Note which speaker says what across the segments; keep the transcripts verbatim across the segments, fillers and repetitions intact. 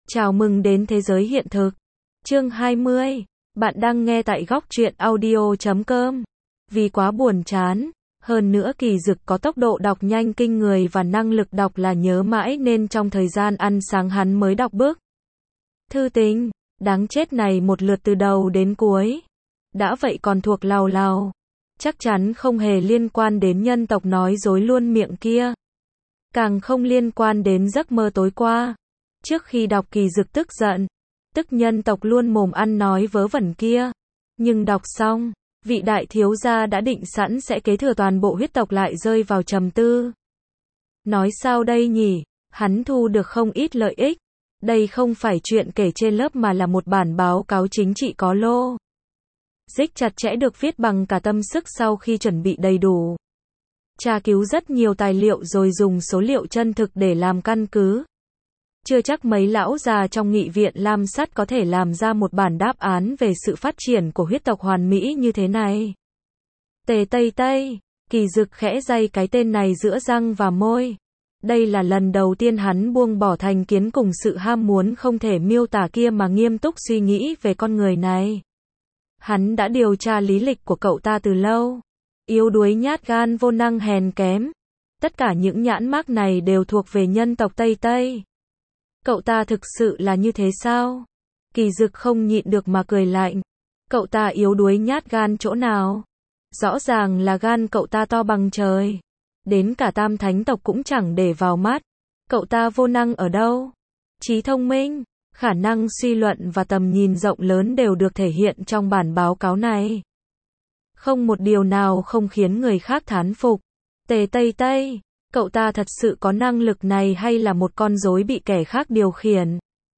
Speaker 1: Chào mừng đến thế giới hiện thực. Chương hai mươi. Bạn đang nghe tại góc truyện audio chấm com. Vì quá buồn chán, hơn nữa Kỳ Dực có tốc độ đọc nhanh kinh người và năng lực đọc là nhớ mãi nên trong thời gian ăn sáng hắn mới đọc bức thư tình đáng chết này một lượt từ đầu đến cuối. Đã vậy còn thuộc lào lào. Chắc chắn không hề liên quan đến nhân tộc nói dối luôn miệng kia. Càng không liên quan đến giấc mơ tối qua. Trước khi đọc Kỳ Dực tức giận, tức nhân tộc luôn mồm ăn nói vớ vẩn kia. Nhưng đọc xong, vị đại thiếu gia đã định sẵn sẽ kế thừa toàn bộ huyết tộc lại rơi vào trầm tư. Nói sao đây nhỉ, hắn thu được không ít lợi ích. Đây không phải chuyện kể trên lớp mà là một bản báo cáo chính trị có lô dích chặt chẽ được viết bằng cả tâm sức sau khi chuẩn bị đầy đủ. Tra cứu rất nhiều tài liệu rồi dùng số liệu chân thực để làm căn cứ. Chưa chắc mấy lão già trong nghị viện lam sắt có thể làm ra một bản đáp án về sự phát triển của huyết tộc hoàn mỹ như thế này. Tề Tây Tây, Kỳ Dực khẽ day cái tên này giữa răng và môi. Đây là lần đầu tiên hắn buông bỏ thành kiến cùng sự ham muốn không thể miêu tả kia mà nghiêm túc suy nghĩ về con người này. Hắn đã điều tra lý lịch của cậu ta từ lâu. Yếu đuối, nhát gan, vô năng, hèn kém. Tất cả những nhãn mác này đều thuộc về nhân tộc Tây Tây. Cậu ta thực sự là như thế sao? Kỳ Dực không nhịn được mà cười lạnh. Cậu ta yếu đuối nhát gan chỗ nào? Rõ ràng là gan cậu ta to bằng trời. Đến cả tam thánh tộc cũng chẳng để vào mắt. Cậu ta vô năng ở đâu? Trí thông minh, khả năng suy luận và tầm nhìn rộng lớn đều được thể hiện trong bản báo cáo này. Không một điều nào không khiến người khác thán phục. Tề Tây Tây, cậu ta thật sự có năng lực này hay là một con rối bị kẻ khác điều khiển?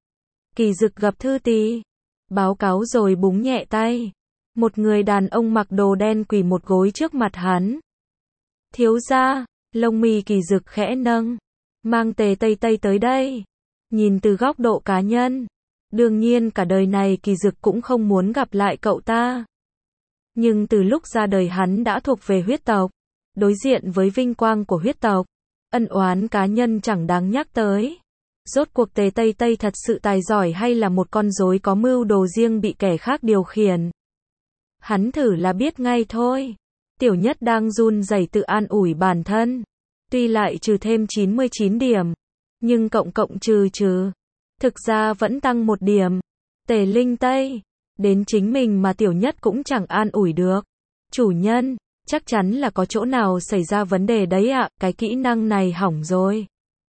Speaker 1: Kỳ Dực gập thư tí, báo cáo rồi búng nhẹ tay. Một người đàn ông mặc đồ đen quỳ một gối trước mặt hắn. Thiếu gia, lông mi Kỳ Dực khẽ nâng. Mang Tề Tây Tây tới đây. Nhìn từ góc độ cá nhân, đương nhiên cả đời này Kỳ Dực cũng không muốn gặp lại cậu ta. Nhưng từ lúc ra đời hắn đã thuộc về huyết tộc. Đối diện với vinh quang của huyết tộc, ân oán cá nhân chẳng đáng nhắc tới. Rốt cuộc Tề Tây Tây thật sự tài giỏi hay là một con rối có mưu đồ riêng bị kẻ khác điều khiển? Hắn thử là biết ngay thôi. Tiểu Nhất đang run rẩy tự an ủi bản thân. Tuy lại trừ thêm chín mươi chín điểm, nhưng cộng cộng trừ trừ, thực ra vẫn tăng một điểm. Tề Linh Tây, đến chính mình mà Tiểu Nhất cũng chẳng an ủi được. Chủ nhân, chắc chắn là có chỗ nào xảy ra vấn đề đấy ạ, cái kỹ năng này hỏng rồi.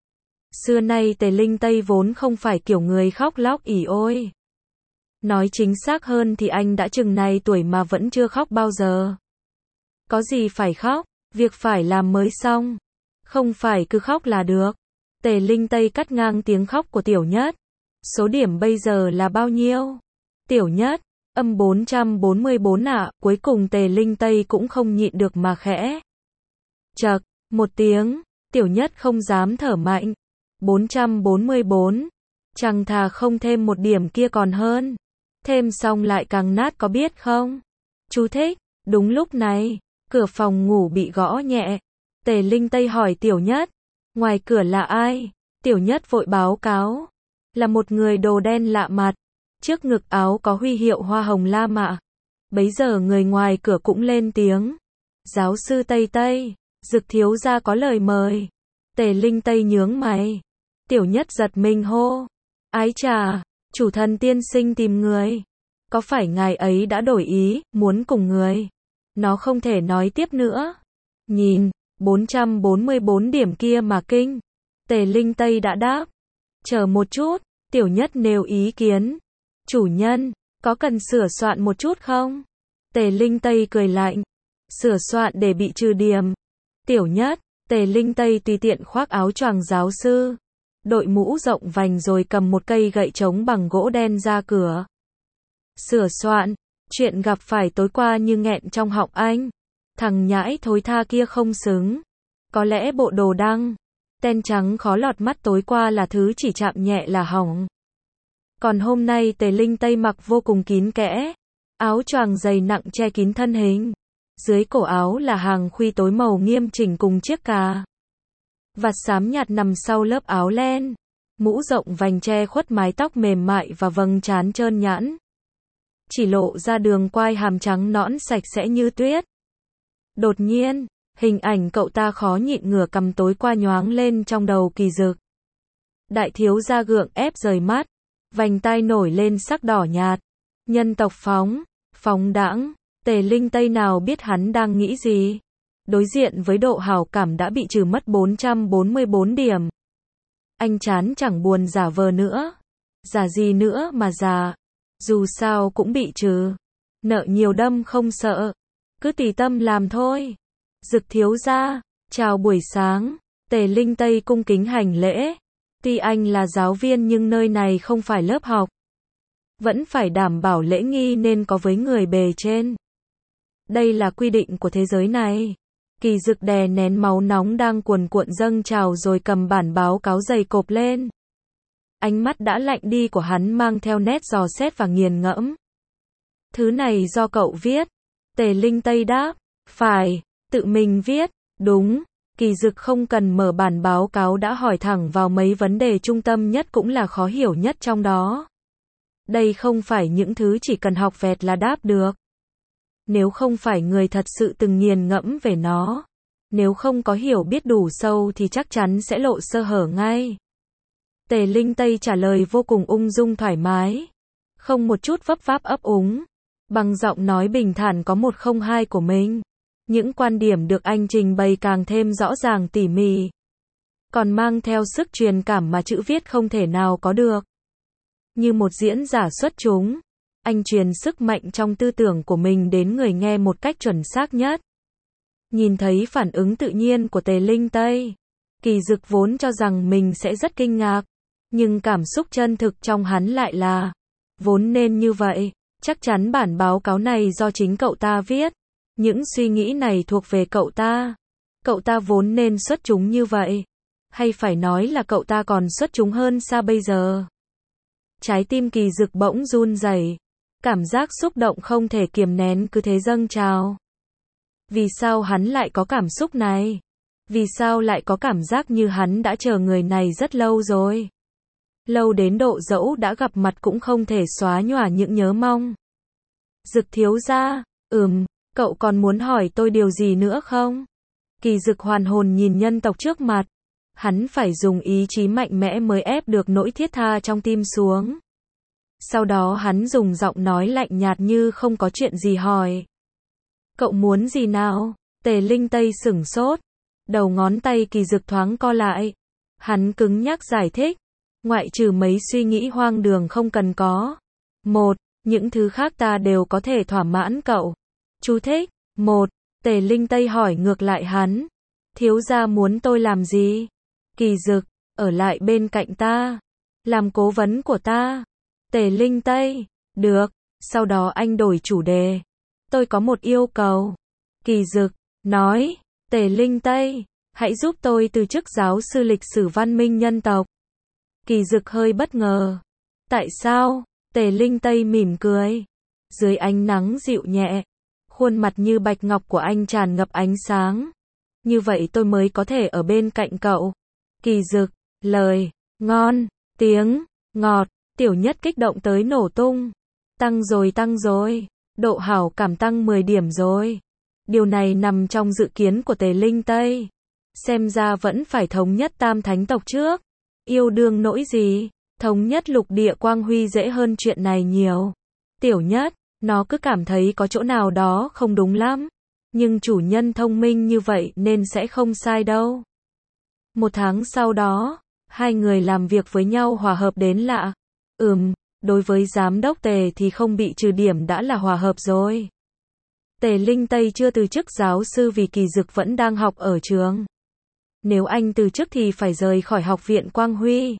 Speaker 1: Xưa nay Tề Linh Tây vốn không phải kiểu người khóc lóc ỉ ôi. Nói chính xác hơn thì anh đã chừng này tuổi mà vẫn chưa khóc bao giờ. Có gì phải khóc, việc phải làm mới xong. Không phải cứ khóc là được. Tề Linh Tây cắt ngang tiếng khóc của Tiểu Nhất. Số điểm bây giờ là bao nhiêu? Tiểu Nhất, âm bốn trăm bốn mươi bốn ạ. Cuối cùng Tề Linh Tây cũng không nhịn được mà khẽ chậc một tiếng. Tiểu Nhất không dám thở mạnh. bốn trăm bốn mươi bốn. Chẳng thà không thêm một điểm kia còn hơn. Thêm xong lại càng nát có biết không? Chú thích. Đúng lúc này, cửa phòng ngủ bị gõ nhẹ. Tề Linh Tây hỏi Tiểu Nhất. Ngoài cửa là ai? Tiểu Nhất vội báo cáo. Là một người đồ đen lạ mặt. Trước ngực áo có huy hiệu hoa hồng lam ạ. Bấy giờ người ngoài cửa cũng lên tiếng. Giáo sư Tây Tây, Dực thiếu gia có lời mời. Tề Linh Tây nhướng mày. Tiểu Nhất giật mình hô. Ái chà, chủ thần tiên sinh tìm người. Có phải ngài ấy đã đổi ý, muốn cùng người? Nó không thể nói tiếp nữa. Nhìn, bốn trăm bốn mươi bốn điểm kia mà kinh. Tề Linh Tây đã đáp. Chờ một chút, Tiểu Nhất nêu ý kiến. Chủ nhân, có cần sửa soạn một chút không? Tề Linh Tây cười lạnh. Sửa soạn để bị trừ điểm. Tiểu Nhất, Tề Linh Tây tùy tiện khoác áo choàng giáo sư. Đội mũ rộng vành rồi cầm một cây gậy trống bằng gỗ đen ra cửa. Sửa soạn, chuyện gặp phải tối qua như nghẹn trong họng anh. Thằng nhãi thối tha kia không xứng. Có lẽ bộ đồ đăng ten trắng khó lọt mắt tối qua là thứ chỉ chạm nhẹ là hỏng. Còn hôm nay Tề Linh Tây mặc vô cùng kín kẽ. Áo choàng dày nặng che kín thân hình. Dưới cổ áo là hàng khuy tối màu nghiêm chỉnh cùng chiếc cà vạt xám nhạt nằm sau lớp áo len. mũ rộng vành che khuất mái tóc mềm mại và vầng trán trơn nhẵn. Chỉ lộ ra đường quai hàm trắng nõn sạch sẽ như tuyết. Đột nhiên, hình ảnh cậu ta khó nhịn ngửa cằm tối qua nhoáng lên trong đầu Kỳ Dực. Đại thiếu gia gượng ép rời mắt, vành tai nổi lên sắc đỏ nhạt. Nhân tộc phóng, phóng đãng, Tề Linh Tây nào biết hắn đang nghĩ gì. Đối diện với độ hảo cảm đã bị trừ mất bốn trăm bốn mươi bốn điểm. Anh chán chẳng buồn giả vờ nữa. Giả gì nữa mà giả. Dù sao cũng bị trừ. Nợ nhiều đâm không sợ. Cứ tùy tâm làm thôi. Dực thiếu gia, chào buổi sáng. Tề Linh Tây cung kính hành lễ. Tuy anh là giáo viên nhưng nơi này không phải lớp học. Vẫn phải đảm bảo lễ nghi nên có với người bề trên. Đây là quy định của thế giới này. Kỳ Dực đè nén máu nóng đang cuồn cuộn dâng trào rồi cầm bản báo cáo dày cộp lên. Ánh mắt đã lạnh đi của hắn mang theo nét dò xét và nghiền ngẫm. Thứ này do cậu viết. Tề Linh Tây đáp. Phải, tự mình viết. Đúng. Kỳ Dực không cần mở bản báo cáo đã hỏi thẳng vào mấy vấn đề trung tâm nhất cũng là khó hiểu nhất trong đó. Đây không phải những thứ chỉ cần học vẹt là đáp được. Nếu không phải người thật sự từng nghiền ngẫm về nó, nếu không có hiểu biết đủ sâu thì chắc chắn sẽ lộ sơ hở ngay. Tề Linh Tây trả lời vô cùng ung dung thoải mái, không một chút vấp váp ấp úng, bằng giọng nói bình thản có một không hai của mình. Những quan điểm được anh trình bày càng thêm rõ ràng tỉ mỉ, còn mang theo sức truyền cảm mà chữ viết không thể nào có được. Như một diễn giả xuất chúng, anh truyền sức mạnh trong tư tưởng của mình đến người nghe một cách chuẩn xác nhất. Nhìn thấy phản ứng tự nhiên của Tề Linh Tây, Kỳ Dực vốn cho rằng mình sẽ rất kinh ngạc, nhưng cảm xúc chân thực trong hắn lại là, vốn nên như vậy, chắc chắn bản báo cáo này do chính cậu ta viết, những suy nghĩ này thuộc về cậu ta, cậu ta vốn nên xuất chúng như vậy, hay phải nói là cậu ta còn xuất chúng hơn xa bây giờ. Trái tim Kỳ Dực bỗng run rẩy, cảm giác xúc động không thể kiềm nén cứ thế dâng trào. Vì sao hắn lại có cảm xúc này? Vì sao lại có cảm giác như hắn đã chờ người này rất lâu rồi? Lâu đến độ dẫu đã gặp mặt cũng không thể xóa nhòa những nhớ mong. Dực thiếu gia, ừm, cậu còn muốn hỏi tôi điều gì nữa không? Kỳ Dực hoàn hồn nhìn nhân tộc trước mặt. Hắn phải dùng ý chí mạnh mẽ mới ép được nỗi thiết tha trong tim xuống. Sau đó hắn dùng giọng nói lạnh nhạt như không có chuyện gì hỏi. Cậu muốn gì nào? Tề Linh Tây sửng sốt. Đầu ngón tay Kỳ Dực thoáng co lại. Hắn cứng nhắc giải thích. Ngoại trừ mấy suy nghĩ hoang đường không cần có. Một, những thứ khác ta đều có thể thỏa mãn cậu. Chú thích. Một, Tề Linh Tây hỏi ngược lại hắn. Thiếu gia muốn tôi làm gì? Kỳ Dực, ở lại bên cạnh ta. Làm cố vấn của ta. Tề Linh Tây, được, sau đó anh đổi chủ đề. Tôi có một yêu cầu. Kỳ Dực, nói, Tề Linh Tây, hãy giúp tôi từ chức giáo sư lịch sử văn minh nhân tộc. Kỳ Dực hơi bất ngờ. Tại sao? Tề Linh Tây mỉm cười. Dưới ánh nắng dịu nhẹ, khuôn mặt như bạch ngọc của anh tràn ngập ánh sáng. Như vậy tôi mới có thể ở bên cạnh cậu. Kỳ Dực, lời, ngon, tiếng, ngọt. Tiểu Nhất kích động tới nổ tung. Tăng rồi tăng rồi. Độ hảo cảm tăng mười điểm rồi. Điều này nằm trong dự kiến của Tề Linh Tây. Xem ra vẫn phải thống nhất tam thánh tộc trước. Yêu đương nỗi gì? Thống nhất lục địa quang huy dễ hơn chuyện này nhiều. Tiểu Nhất, nó cứ cảm thấy có chỗ nào đó không đúng lắm. Nhưng chủ nhân thông minh như vậy nên sẽ không sai đâu. Một tháng sau đó, hai người làm việc với nhau hòa hợp đến lạ. Ừm, đối với giám đốc Tề thì không bị trừ điểm đã là hòa hợp rồi. Tề Linh Tây chưa từ chức giáo sư vì Kỳ Dực vẫn đang học ở trường. Nếu anh từ chức thì phải rời khỏi học viện Quang Huy.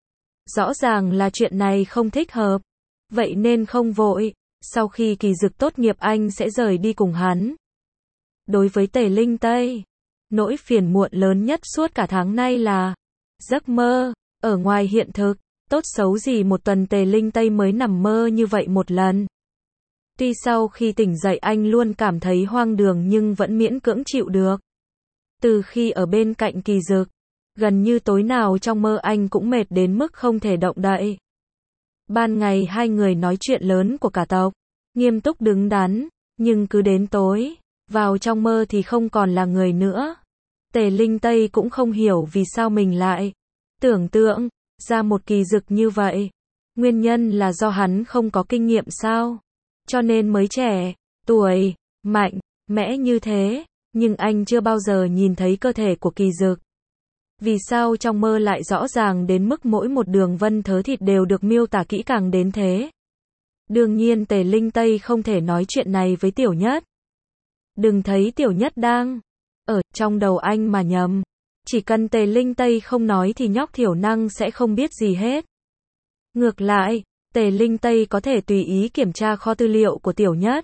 Speaker 1: Rõ ràng là chuyện này không thích hợp. Vậy nên không vội, sau khi Kỳ Dực tốt nghiệp anh sẽ rời đi cùng hắn. Đối với Tề Linh Tây, nỗi phiền muộn lớn nhất suốt cả tháng nay là giấc mơ, ở ngoài hiện thực. Tốt xấu gì một tuần Tề Linh Tây mới nằm mơ như vậy một lần. Tuy sau khi tỉnh dậy anh luôn cảm thấy hoang đường nhưng vẫn miễn cưỡng chịu được. Từ khi ở bên cạnh Kỳ Dực, Gần như tối nào trong mơ anh cũng mệt đến mức không thể động đậy. Ban ngày hai người nói chuyện lớn của cả tộc, nghiêm túc đứng đắn, nhưng cứ đến tối, vào trong mơ thì không còn là người nữa. Tề Linh Tây cũng không hiểu vì sao mình lại tưởng tượng ra một Kỳ Dực như vậy. Nguyên nhân là do hắn không có kinh nghiệm sao? Cho nên mới trẻ, tuổi, mạnh, mẽ như thế, nhưng anh chưa bao giờ nhìn thấy cơ thể của Kỳ Dực. Vì sao trong mơ lại rõ ràng đến mức mỗi một đường vân thớ thịt đều được miêu tả kỹ càng đến thế? Đương nhiên Tề Linh Tây không thể nói chuyện này với Tiểu Nhất. Đừng thấy Tiểu Nhất đang ở trong đầu anh mà nhầm. Chỉ cần Tề Linh Tây không nói thì nhóc thiểu năng sẽ không biết gì hết. Ngược lại, Tề Linh Tây có thể tùy ý kiểm tra kho tư liệu của Tiểu Nhất.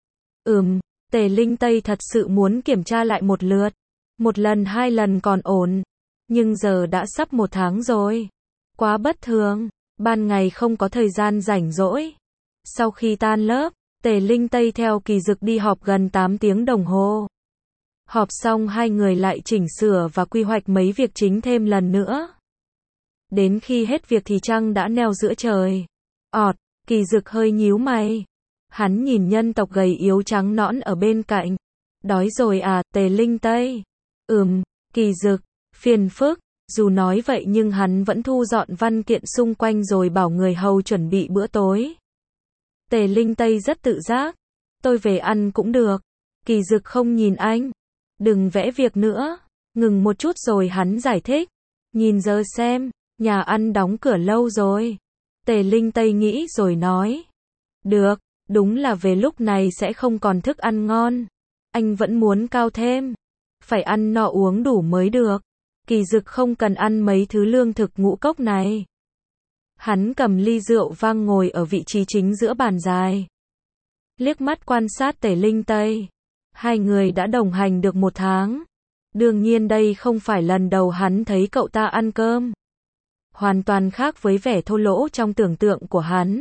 Speaker 1: Ừm, Tề Linh Tây thật sự muốn kiểm tra lại một lượt. Một lần hai lần còn ổn. Nhưng giờ đã sắp một tháng rồi. Quá bất thường. Ban ngày không có thời gian rảnh rỗi. Sau khi tan lớp, Tề Linh Tây theo Kỳ Dực đi họp gần tám tiếng đồng hồ. Họp xong hai người lại chỉnh sửa và quy hoạch mấy việc chính thêm lần nữa. Đến khi hết việc thì trăng đã neo giữa trời. Ọt, Kỳ Dực hơi nhíu mày. Hắn nhìn nhân tộc gầy yếu trắng nõn ở bên cạnh. Đói rồi à, Tề Linh Tây? Ừm, Kỳ Dực, phiền phức. Dù nói vậy nhưng hắn vẫn thu dọn văn kiện xung quanh rồi bảo người hầu chuẩn bị bữa tối. Tề Linh Tây rất tự giác. Tôi về ăn cũng được. Kỳ Dực không nhìn anh. Đừng vẽ việc nữa. Ngừng một chút rồi hắn giải thích. Nhìn giờ xem, nhà ăn đóng cửa lâu rồi. Tề Linh Tây nghĩ rồi nói. Được, đúng là về lúc này sẽ không còn thức ăn ngon. Anh vẫn muốn cao thêm. Phải ăn no uống đủ mới được. Kỳ Dực không cần ăn mấy thứ lương thực ngũ cốc này. Hắn cầm ly rượu vang ngồi ở vị trí chính giữa bàn dài. Liếc mắt quan sát Tề Linh Tây. Hai người đã đồng hành được một tháng. Đương nhiên đây không phải lần đầu hắn thấy cậu ta ăn cơm. Hoàn toàn khác với vẻ thô lỗ trong tưởng tượng của hắn.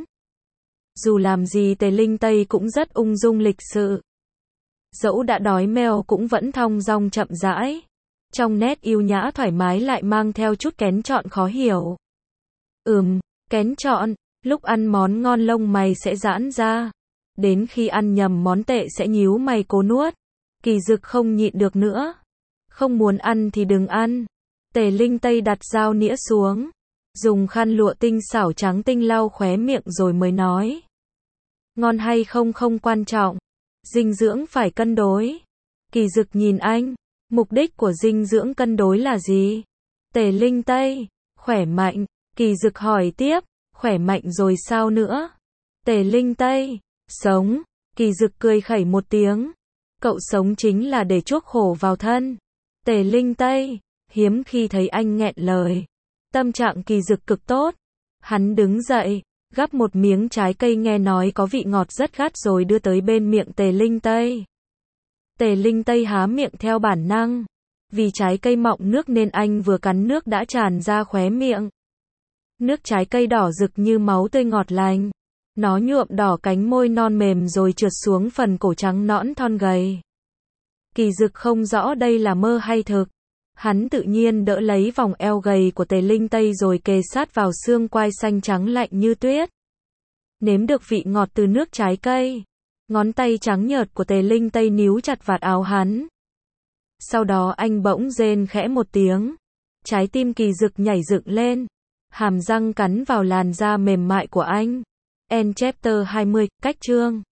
Speaker 1: Dù làm gì Tề Linh Tây cũng rất ung dung lịch sự. Dẫu đã đói meo cũng vẫn thong dong chậm rãi. Trong nét yêu nhã thoải mái lại mang theo chút kén chọn khó hiểu. Ừm, kén chọn, lúc ăn món ngon lông mày sẽ giãn ra. Đến khi ăn nhầm món tệ sẽ nhíu mày cố nuốt. Kỳ Dực không nhịn được nữa. Không muốn ăn thì đừng ăn. Tề Linh Tây đặt dao nĩa xuống. Dùng khăn lụa tinh xảo trắng tinh lau khóe miệng rồi mới nói. Ngon hay không không quan trọng. Dinh dưỡng phải cân đối. Kỳ Dực nhìn anh. Mục đích của dinh dưỡng cân đối là gì? Tề Linh Tây. Khỏe mạnh. Kỳ Dực hỏi tiếp. Khỏe mạnh rồi sao nữa? Tề Linh Tây. Sống. Kỳ Dực cười khẩy một tiếng. Cậu sống chính là để chuốc khổ vào thân. Tề Linh Tây. Hiếm khi thấy anh nghẹn lời. Tâm trạng Kỳ Dực cực tốt. Hắn đứng dậy, gắp một miếng trái cây nghe nói có vị ngọt rất gắt rồi đưa tới bên miệng Tề Linh Tây. Tề Linh Tây há miệng theo bản năng. Vì trái cây mọng nước nên anh vừa cắn nước đã tràn ra khóe miệng. Nước trái cây đỏ rực như máu tươi ngọt lành. Nó nhuộm đỏ cánh môi non mềm rồi trượt xuống phần cổ trắng nõn thon gầy. Kỳ Dực không rõ đây là mơ hay thực. Hắn tự nhiên đỡ lấy vòng eo gầy của Tề Linh Tây rồi kề sát vào xương quai xanh trắng lạnh như tuyết. Nếm được vị ngọt từ nước trái cây. Ngón tay trắng nhợt của Tề Linh Tây níu chặt vạt áo hắn. Sau đó anh bỗng rên khẽ một tiếng. Trái tim Kỳ Dực nhảy dựng lên. Hàm răng cắn vào làn da mềm mại của anh. End chapter hai mươi, cách chương.